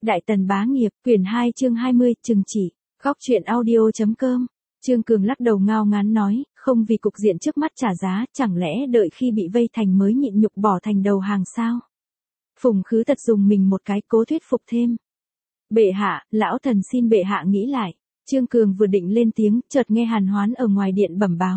Đại Tần bá nghiệp, quyển 2 chương 20, trừng chỉ, góc truyện audio.com. Trương Cường lắc đầu ngao ngán nói, không vì cục diện trước mắt trả giá, chẳng lẽ đợi khi bị vây thành mới nhịn nhục bỏ thành đầu hàng sao? Phùng Khứ Tật dùng mình một cái cố thuyết phục thêm. Bệ hạ, lão thần xin bệ hạ nghĩ lại. Trương Cường vừa định lên tiếng, chợt nghe Hàn Hoán ở ngoài điện bẩm báo.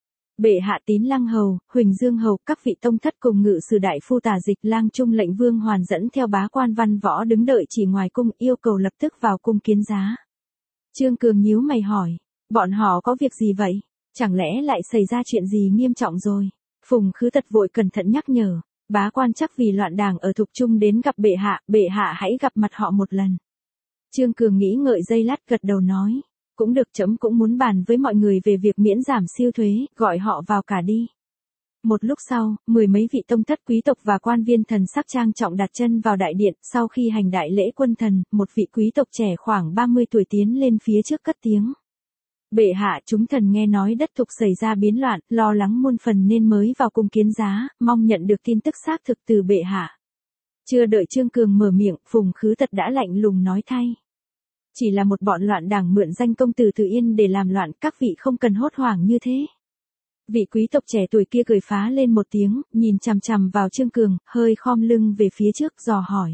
Bệ hạ Tín Lăng Hầu, Huỳnh Dương Hầu, các vị tông thất cùng ngự sử đại phu Tả Dịch Lang Trung lệnh Vương Hoàn dẫn theo bá quan văn võ đứng đợi chỉ ngoài cung, yêu cầu lập tức vào cung kiến giá. Trương Cường nhíu mày hỏi, bọn họ có việc gì vậy? Chẳng lẽ lại xảy ra chuyện gì nghiêm trọng rồi? Phùng Khứ Tật vội cẩn thận nhắc nhở, bá quan chắc vì loạn đảng ở Thục Trung đến gặp bệ hạ hãy gặp mặt họ một lần. Trương Cường nghĩ ngợi giây lát gật đầu nói, cũng được, trẫm cũng muốn bàn với mọi người về việc miễn giảm siêu thuế, gọi họ vào cả đi. Một lúc sau, mười mấy vị tông thất quý tộc và quan viên thần sắc trang trọng đặt chân vào đại điện, sau khi hành đại lễ quân thần, một vị quý tộc trẻ khoảng 30 tuổi tiến lên phía trước cất tiếng. Bệ hạ, chúng thần nghe nói đất Thục xảy ra biến loạn, lo lắng muôn phần nên mới vào cung kiến giá, mong nhận được tin tức xác thực từ bệ hạ. Chưa đợi Trương Cường mở miệng, Phùng Khứ Tật đã lạnh lùng nói thay. Chỉ là một bọn loạn đảng mượn danh công tử Từ Yên để làm loạn, các vị không cần hốt hoảng như thế. Vị quý tộc trẻ tuổi kia cười phá lên một tiếng, nhìn chằm chằm vào Trương Cường, hơi khom lưng về phía trước dò hỏi.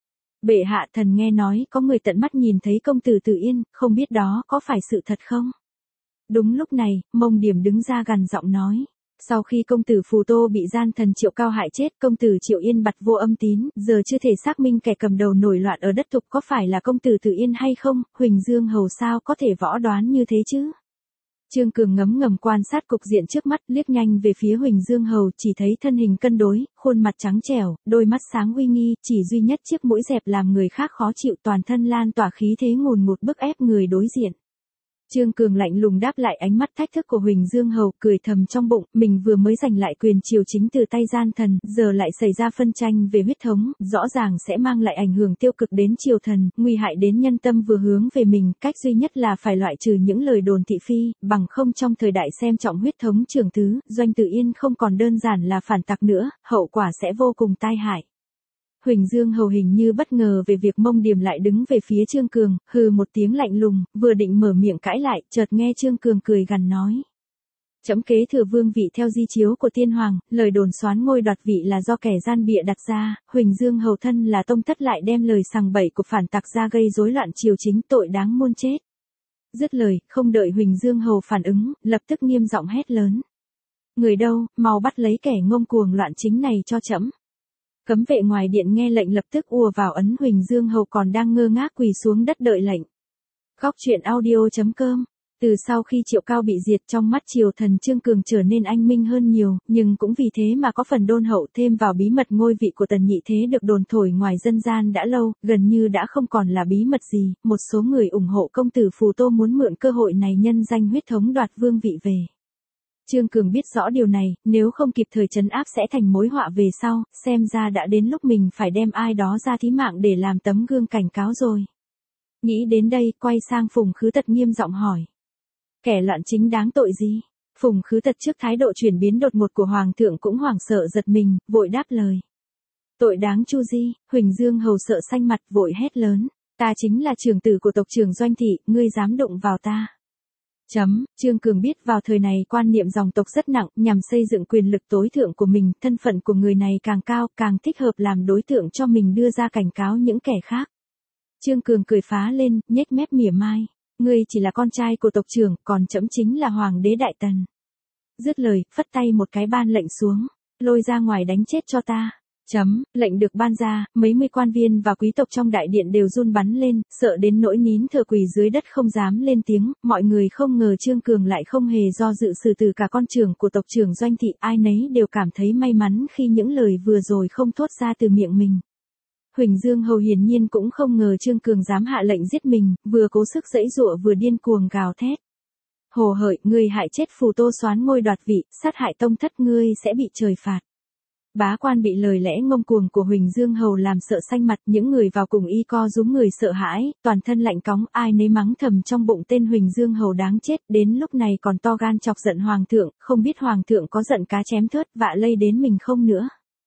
Bệ hạ, thần nghe nói có người tận mắt nhìn thấy công tử Từ Yên, không biết đó có phải sự thật không? Đúng lúc này, Mông Điểm đứng ra gằn giọng nói. Sau khi công tử Phù Tô bị gian thần Triệu Cao hại chết, công tử Triệu Yên bặt vô âm tín, giờ chưa thể xác minh kẻ cầm đầu nổi loạn ở đất Thục có phải là công tử Từ Yên hay không, Huỳnh Dương Hầu sao có thể võ đoán như thế chứ? Trương Cường ngấm ngầm quan sát cục diện trước mắt, liếc nhanh về phía Huỳnh Dương Hầu, chỉ thấy thân hình cân đối, khuôn mặt trắng trẻo, đôi mắt sáng uy nghi, chỉ duy nhất chiếc mũi dẹp làm người khác khó chịu, toàn thân lan tỏa khí thế ngùn ngụt bức ép người đối diện. Trương Cường lạnh lùng đáp lại ánh mắt thách thức của Huỳnh Dương Hầu, cười thầm trong bụng, mình vừa mới giành lại quyền triều chính từ tay gian thần, giờ lại xảy ra phân tranh về huyết thống, rõ ràng sẽ mang lại ảnh hưởng tiêu cực đến triều thần, nguy hại đến nhân tâm vừa hướng về mình, cách duy nhất là phải loại trừ những lời đồn thị phi, bằng không trong thời đại xem trọng huyết thống trường tứ, Doanh Từ Yên không còn đơn giản là phản tặc nữa, hậu quả sẽ vô cùng tai hại. Huỳnh Dương Hầu hình như bất ngờ về việc Mông Điểm lại đứng về phía Trương Cường, hừ một tiếng lạnh lùng, vừa định mở miệng cãi lại, chợt nghe Trương Cường cười gằn nói. Trẫm kế thừa vương vị theo di chiếu của tiên hoàng, lời đồn soán ngôi đoạt vị là do kẻ gian bịa đặt ra, Huỳnh Dương Hầu thân là tông thất lại đem lời sằng bậy của phản tặc ra gây rối loạn triều chính, tội đáng muôn chết. Dứt lời, không đợi Huỳnh Dương Hầu phản ứng, lập tức nghiêm giọng hét lớn. Người đâu, mau bắt lấy kẻ ngông cuồng loạn chính này cho trẫm. Cấm vệ ngoài điện nghe lệnh lập tức ùa vào ấn Huỳnh Dương Hầu còn đang ngơ ngác quỳ xuống đất đợi lệnh. Góc truyện audio.com. Từ sau khi Triệu Cao bị diệt, trong mắt triều thần Trương Cường trở nên anh minh hơn nhiều, nhưng cũng vì thế mà có phần đôn hậu, thêm vào bí mật ngôi vị của Tần Nhị Thế được đồn thổi ngoài dân gian đã lâu, gần như đã không còn là bí mật gì, một số người ủng hộ công tử Phù Tô muốn mượn cơ hội này nhân danh huyết thống đoạt vương vị về. Trương Cường biết rõ điều này, nếu không kịp thời trấn áp sẽ thành mối họa về sau, xem ra đã đến lúc mình phải đem ai đó ra thí mạng để làm tấm gương cảnh cáo rồi. Nghĩ đến đây, quay sang Phùng Khứ Tật nghiêm giọng hỏi. Kẻ loạn chính đáng tội gì? Phùng Khứ Tật trước thái độ chuyển biến đột ngột của Hoàng thượng cũng hoảng sợ giật mình, vội đáp lời. Tội đáng chu di, Huỳnh Dương Hầu sợ xanh mặt vội hét lớn. Ta chính là trưởng tử của tộc trưởng Doanh Thị, ngươi dám đụng vào ta. Trương Cường biết vào thời này quan niệm dòng tộc rất nặng, nhằm xây dựng quyền lực tối thượng của mình, thân phận của người này càng cao, càng thích hợp làm đối tượng cho mình đưa ra cảnh cáo những kẻ khác. Trương Cường cười phá lên, nhếch mép mỉa mai. Ngươi chỉ là con trai của tộc trưởng, còn trẫm chính là hoàng đế Đại Tần. Dứt lời, phất tay một cái ban lệnh xuống, lôi ra ngoài đánh chết cho ta. Lệnh được ban ra, mấy mươi quan viên và quý tộc trong đại điện đều run bắn lên, sợ đến nỗi nín thở quỳ dưới đất không dám lên tiếng, mọi người không ngờ Trương Cường lại không hề do dự xử tử cả con trưởng của tộc trưởng Doanh Thị, ai nấy đều cảm thấy may mắn khi những lời vừa rồi không thốt ra từ miệng mình. Huỳnh Dương Hầu hiển nhiên cũng không ngờ Trương Cường dám hạ lệnh giết mình, vừa cố sức giãy giụa vừa điên cuồng gào thét. Hồ hởi, ngươi hại chết Phù Tô soán ngôi đoạt vị, sát hại tông thất, ngươi sẽ bị trời phạt. Bá quan bị lời lẽ ngông cuồng của Huỳnh Dương Hầu làm sợ xanh mặt, những người vào cùng y co rúm người sợ hãi, toàn thân lạnh cóng, ai nấy mắng thầm trong bụng tên Huỳnh Dương Hầu đáng chết, đến lúc này còn to gan chọc giận Hoàng thượng, không biết Hoàng thượng có giận cá chém thớt vạ lây đến mình không nữa.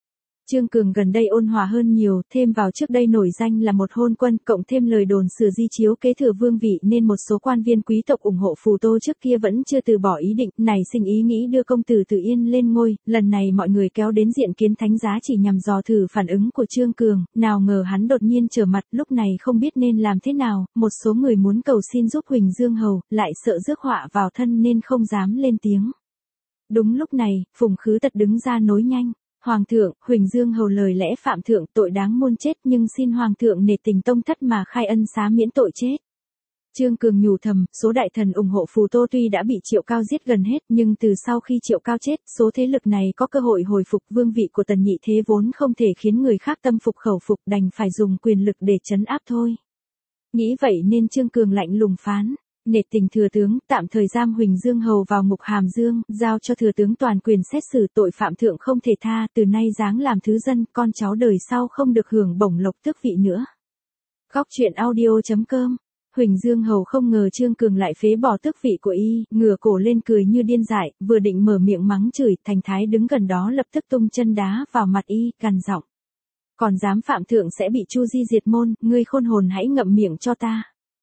Trương Cường gần đây ôn hòa hơn nhiều, thêm vào trước đây nổi danh là một hôn quân, cộng thêm lời đồn Sử Di chiếu kế thừa vương vị nên một số quan viên quý tộc ủng hộ Phù Tô trước kia vẫn chưa từ bỏ ý định, nảy sinh ý nghĩ đưa công tử Từ Yên lên ngôi, lần này mọi người kéo đến diện kiến thánh giá chỉ nhằm dò thử phản ứng của Trương Cường, nào ngờ hắn đột nhiên trở mặt, lúc này không biết nên làm thế nào, một số người muốn cầu xin giúp Huỳnh Dương Hầu, lại sợ rước họa vào thân nên không dám lên tiếng. Đúng lúc này, Phùng Khứ Tật đứng ra nối nhanh. Hoàng thượng, Huỳnh Dương Hầu lời lẽ phạm thượng tội đáng muôn chết nhưng xin Hoàng thượng nể tình tông thất mà khai ân xá miễn tội chết. Trương Cường nhủ thầm, số đại thần ủng hộ Phù Tô tuy đã bị Triệu Cao giết gần hết nhưng từ sau khi Triệu Cao chết, số thế lực này có cơ hội hồi phục vương vị của Tần Nhị Thế vốn không thể khiến người khác tâm phục khẩu phục đành phải dùng quyền lực để trấn áp thôi. Nghĩ vậy nên Trương Cường lạnh lùng phán. Nể tình thừa tướng, tạm thời giam Huỳnh Dương Hầu vào ngục Hàm Dương, giao cho thừa tướng toàn quyền xét xử tội phạm thượng không thể tha, từ nay giáng làm thứ dân, con cháu đời sau không được hưởng bổng lộc tước vị nữa. Góc truyện audio.com. Huỳnh Dương Hầu không ngờ Trương Cường lại phế bỏ tước vị của y, ngửa cổ lên cười như điên dại, vừa định mở miệng mắng chửi, Thành Thái đứng gần đó lập tức tung chân đá vào mặt y, gằn giọng. Còn dám phạm thượng sẽ bị Chu Di diệt môn, ngươi khôn hồn hãy ngậm miệng cho ta.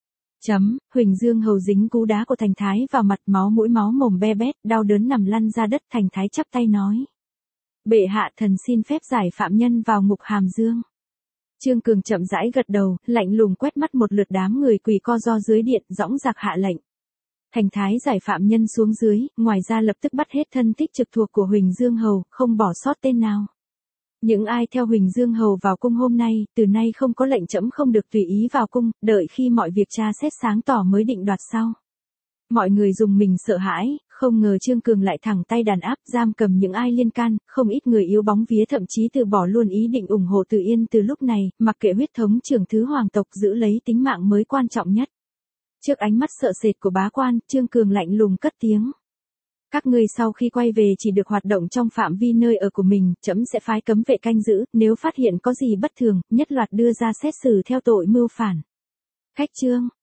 Huỳnh Dương Hầu dính cú đá của Thành Thái vào mặt, máu mũi máu mồm be bét, đau đớn nằm lăn ra đất. Thành Thái chắp tay nói. Bệ hạ thần xin phép giải phạm nhân vào ngục Hàm Dương. Trương Cường chậm rãi gật đầu, lạnh lùng quét mắt một lượt đám người quỳ co ro dưới điện, dõng dạc hạ lệnh. Thành Thái giải phạm nhân xuống dưới, ngoài ra lập tức bắt hết thân thích trực thuộc của Huỳnh Dương Hầu, không bỏ sót tên nào. Những ai theo Huỳnh Dương Hầu vào cung hôm nay, từ nay không có lệnh trẫm không được tùy ý vào cung, đợi khi mọi việc tra xét sáng tỏ mới định đoạt sau. Mọi người dùng mình sợ hãi, không ngờ Trương Cường lại thẳng tay đàn áp giam cầm những ai liên can, không ít người yếu bóng vía thậm chí từ bỏ luôn ý định ủng hộ Từ Yên từ lúc này, mặc kệ huyết thống trưởng thứ hoàng tộc giữ lấy tính mạng mới quan trọng nhất. Trước ánh mắt sợ sệt của bá quan, Trương Cường lạnh lùng cất tiếng. Các ngươi sau khi quay về chỉ được hoạt động trong phạm vi nơi ở của mình, trẫm sẽ phái cấm vệ canh giữ, nếu phát hiện có gì bất thường, nhất loạt đưa ra xét xử theo tội mưu phản. Khách trương,